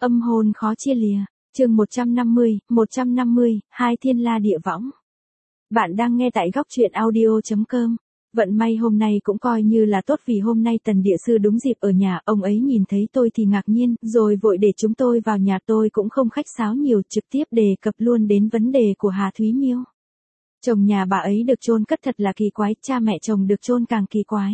Âm hồn khó chia lìa. Chương 150, hai thiên la địa võng. Bạn đang nghe tại góc truyện audio.com. Vận may hôm nay cũng coi như là tốt vì hôm nay Tần địa sư đúng dịp ở nhà, ông ấy nhìn thấy tôi thì ngạc nhiên, rồi vội để chúng tôi vào nhà. Tôi cũng không khách sáo nhiều, trực tiếp đề cập luôn đến vấn đề của Hà Thúy Miêu. Chồng nhà bà ấy được chôn cất thật là kỳ quái, cha mẹ chồng được chôn càng kỳ quái.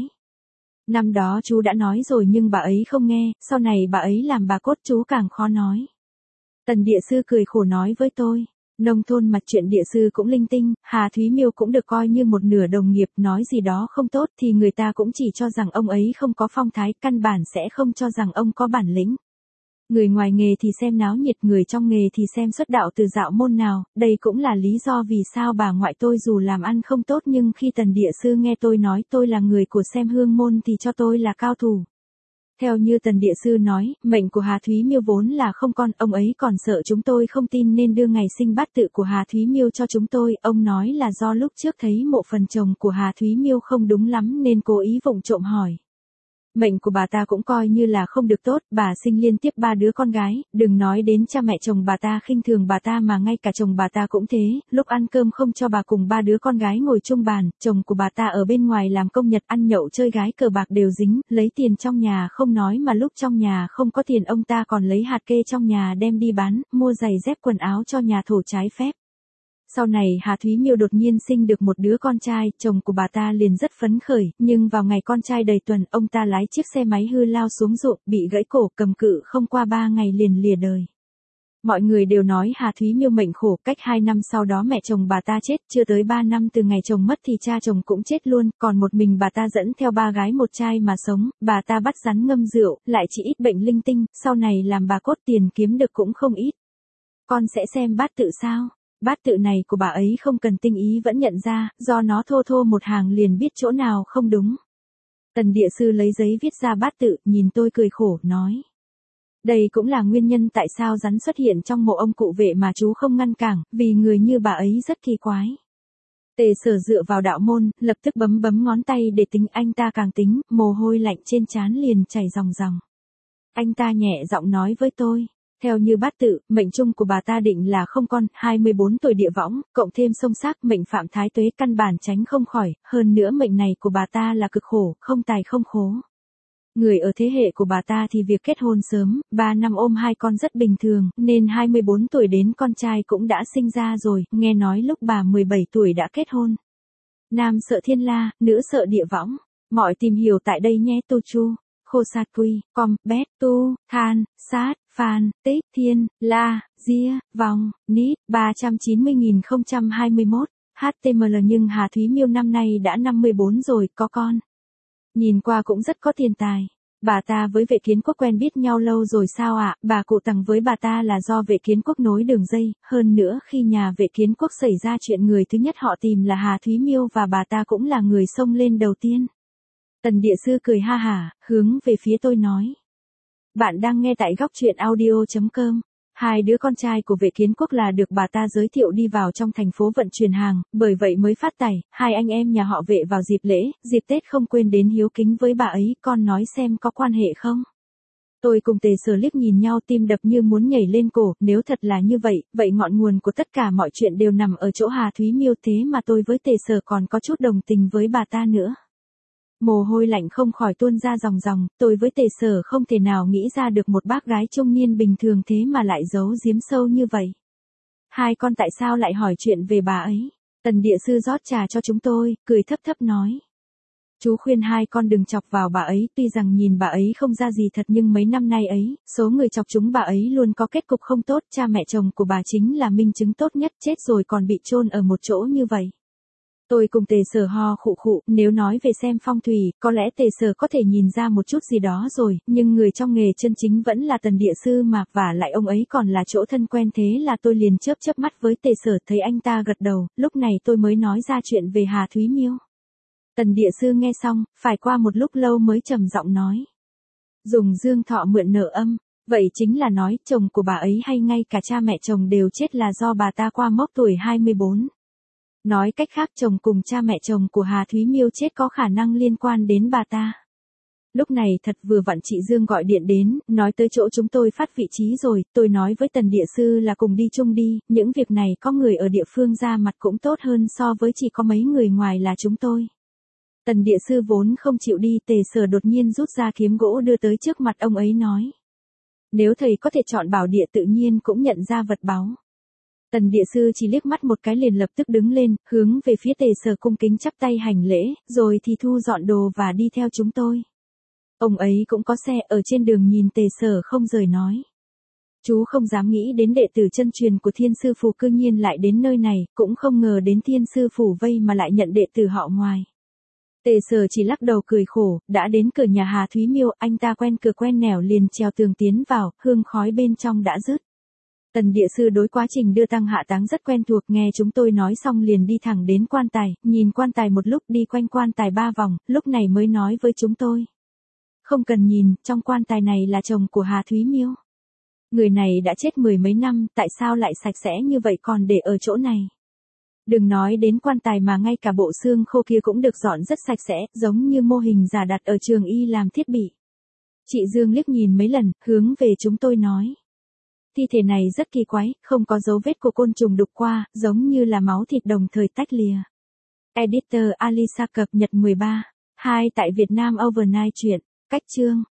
Năm đó chú đã nói rồi nhưng bà ấy không nghe, sau này bà ấy làm bà cốt chú càng khó nói. Tần địa sư cười khổ nói với tôi, nông thôn mặt chuyện địa sư cũng linh tinh, Hà Thúy Miêu cũng được coi như một nửa đồng nghiệp, nói gì đó không tốt thì người ta cũng chỉ cho rằng ông ấy không có phong thái, căn bản sẽ không cho rằng ông có bản lĩnh. Người ngoài nghề thì xem náo nhiệt, người trong nghề thì xem xuất đạo từ dạo môn nào, đây cũng là lý do vì sao bà ngoại tôi dù làm ăn không tốt nhưng khi Tần địa sư nghe tôi nói tôi là người của xem hương môn thì cho tôi là cao thủ. Theo như Tần địa sư nói, mệnh của Hà Thúy Miêu vốn là không con, ông ấy còn sợ chúng tôi không tin nên đưa ngày sinh bát tự của Hà Thúy Miêu cho chúng tôi, ông nói là do lúc trước thấy mộ phần chồng của Hà Thúy Miêu không đúng lắm nên cố ý vụng trộm hỏi. Mệnh của bà ta cũng coi như là không được tốt, bà sinh liên tiếp 3 đứa con gái, đừng nói đến cha mẹ chồng bà ta khinh thường bà ta mà ngay cả chồng bà ta cũng thế, lúc ăn cơm không cho bà cùng 3 đứa con gái ngồi chung bàn, chồng của bà ta ở bên ngoài làm công nhật ăn nhậu chơi gái cờ bạc đều dính, lấy tiền trong nhà không nói mà lúc trong nhà không có tiền ông ta còn lấy hạt kê trong nhà đem đi bán, mua giày dép quần áo cho nhà thổ trái phép. Sau này Hà Thúy Miêu đột nhiên sinh được một đứa con trai, chồng của bà ta liền rất phấn khởi, nhưng vào ngày con trai đầy tuần, ông ta lái chiếc xe máy hư lao xuống ruộng, bị gãy cổ, cầm cự không qua 3 ngày liền lìa đời. Mọi người đều nói Hà Thúy Miêu mệnh khổ, cách 2 năm sau đó mẹ chồng bà ta chết, chưa tới 3 năm từ ngày chồng mất thì cha chồng cũng chết luôn, còn một mình bà ta dẫn theo 3 gái một trai mà sống, bà ta bắt rắn ngâm rượu, lại chỉ ít bệnh linh tinh, sau này làm bà cốt tiền kiếm được cũng không ít. Con sẽ xem bát tự sao? Bát tự này của bà ấy không cần tinh ý vẫn nhận ra, do nó thô thô một hàng liền biết chỗ nào không đúng. Tần địa sư lấy giấy viết ra bát tự, nhìn tôi cười khổ, nói. Đây cũng là nguyên nhân tại sao rắn xuất hiện trong mộ ông cụ Vệ mà chú không ngăn cản, vì người như bà ấy rất kỳ quái. Tề Sở dựa vào đạo môn, lập tức bấm ngón tay để tính, anh ta càng tính, mồ hôi lạnh trên trán liền chảy ròng ròng. Anh ta nhẹ giọng nói với tôi. Theo như bát tự, mệnh chung của bà ta định là không con, 24 tuổi địa võng, cộng thêm xông xác mệnh phạm thái tuế căn bản tránh không khỏi, hơn nữa mệnh này của bà ta là cực khổ, không tài không khố. Người ở thế hệ của bà ta thì việc kết hôn sớm, 3 năm ôm 2 con rất bình thường, nên 24 tuổi đến con trai cũng đã sinh ra rồi, nghe nói lúc bà 17 tuổi đã kết hôn. Nam sợ thiên la, nữ sợ địa võng. Mọi tìm hiểu tại đây nhé. Tu chu. Khô sát quy, com, bét, tu, than, sát, phan, tích, thiên, la, dia, vòng, nít, 390.021, HTML. Nhưng Hà Thúy Miêu năm nay đã 54 rồi, có con. Nhìn qua cũng rất có tiền tài. Bà ta với Vệ Kiến Quốc quen biết nhau lâu rồi sao ạ? Bà cụ Tằng với bà ta là do Vệ Kiến Quốc nối đường dây, hơn nữa khi nhà Vệ Kiến Quốc xảy ra chuyện người thứ nhất họ tìm là Hà Thúy Miêu và bà ta cũng là người xông lên đầu tiên. Tần địa sư cười ha hả, hướng về phía tôi nói. Bạn đang nghe tại góc truyện audio.com. 2 đứa con trai của Vệ Kiến Quốc là được bà ta giới thiệu đi vào trong thành phố vận chuyển hàng, bởi vậy mới phát tài. 2 anh em nhà họ Vệ vào dịp lễ, dịp Tết không quên đến hiếu kính với bà ấy, con nói xem có quan hệ không? Tôi cùng Tề Sở liếc nhìn nhau, tim đập như muốn nhảy lên cổ, nếu thật là như vậy, vậy ngọn nguồn của tất cả mọi chuyện đều nằm ở chỗ Hà Thúy Miêu, thế mà tôi với Tề Sở còn có chút đồng tình với bà ta nữa. Mồ hôi lạnh không khỏi tuôn ra ròng ròng, tôi với Tề Sở không thể nào nghĩ ra được một bác gái trung niên bình thường thế mà lại giấu giếm sâu như vậy. 2 con tại sao lại hỏi chuyện về bà ấy? Tần địa sư rót trà cho chúng tôi, cười thấp thấp nói. Chú khuyên 2 con đừng chọc vào bà ấy, tuy rằng nhìn bà ấy không ra gì thật nhưng mấy năm nay ấy, số người chọc chúng bà ấy luôn có kết cục không tốt, cha mẹ chồng của bà chính là minh chứng tốt nhất, chết rồi còn bị chôn ở một chỗ như vậy. Tôi cùng Tề Sở ho khụ khụ, nếu nói về xem phong thủy, có lẽ Tề Sở có thể nhìn ra một chút gì đó rồi, nhưng người trong nghề chân chính vẫn là Tần địa sư mà, và lại ông ấy còn là chỗ thân quen, thế là tôi liền chớp mắt với Tề Sở, thấy anh ta gật đầu, lúc này tôi mới nói ra chuyện về Hà Thúy Miêu. Tần địa sư nghe xong, phải qua một lúc lâu mới trầm giọng nói. Dùng dương thọ mượn nợ âm, vậy chính là nói chồng của bà ấy hay ngay cả cha mẹ chồng đều chết là do bà ta qua mốc tuổi 24. Nói cách khác chồng cùng cha mẹ chồng của Hà Thúy Miêu chết có khả năng liên quan đến bà ta. Lúc này thật vừa vặn chị Dương gọi điện đến, nói tới chỗ chúng tôi phát vị trí rồi, tôi nói với Tần địa sư là cùng đi chung đi, những việc này có người ở địa phương ra mặt cũng tốt hơn so với chỉ có mấy người ngoài là chúng tôi. Tần địa sư vốn không chịu đi, Tề Sở đột nhiên rút ra kiếm gỗ đưa tới trước mặt ông ấy nói. Nếu thầy có thể chọn bảo địa tự nhiên cũng nhận ra vật báu. Tần địa sư chỉ liếc mắt một cái liền lập tức đứng lên, hướng về phía Tề Sở cung kính chắp tay hành lễ, rồi thì thu dọn đồ và đi theo chúng tôi. Ông ấy cũng có xe, ở trên đường nhìn Tề Sở không rời nói. Chú không dám nghĩ đến đệ tử chân truyền của Thiên Sư Phủ cư nhiên lại đến nơi này, cũng không ngờ đến Thiên Sư Phủ vây mà lại nhận đệ tử họ ngoài. Tề Sở chỉ lắc đầu cười khổ, đã đến cửa nhà Hà Thúy Miêu, anh ta quen cửa quen nẻo liền trèo tường tiến vào, hương khói bên trong đã dứt. Tần địa sư đối quá trình đưa tăng hạ táng rất quen thuộc, nghe chúng tôi nói xong liền đi thẳng đến quan tài, nhìn quan tài một lúc, đi quanh quan tài 3 vòng, lúc này mới nói với chúng tôi. Không cần nhìn, trong quan tài này là chồng của Hà Thúy Miêu. Người này đã chết 10 mấy năm, tại sao lại sạch sẽ như vậy còn để ở chỗ này? Đừng nói đến quan tài mà ngay cả bộ xương khô kia cũng được dọn rất sạch sẽ, giống như mô hình giả đặt ở trường y làm thiết bị. Chị Dương liếc nhìn mấy lần, hướng về chúng tôi nói. Thi thể này rất kỳ quái, không có dấu vết của côn trùng đục qua, giống như là máu thịt đồng thời tách lìa. Editor Alisa cập nhật 13. 2 tại Việt Nam Overnight truyện. Cách chương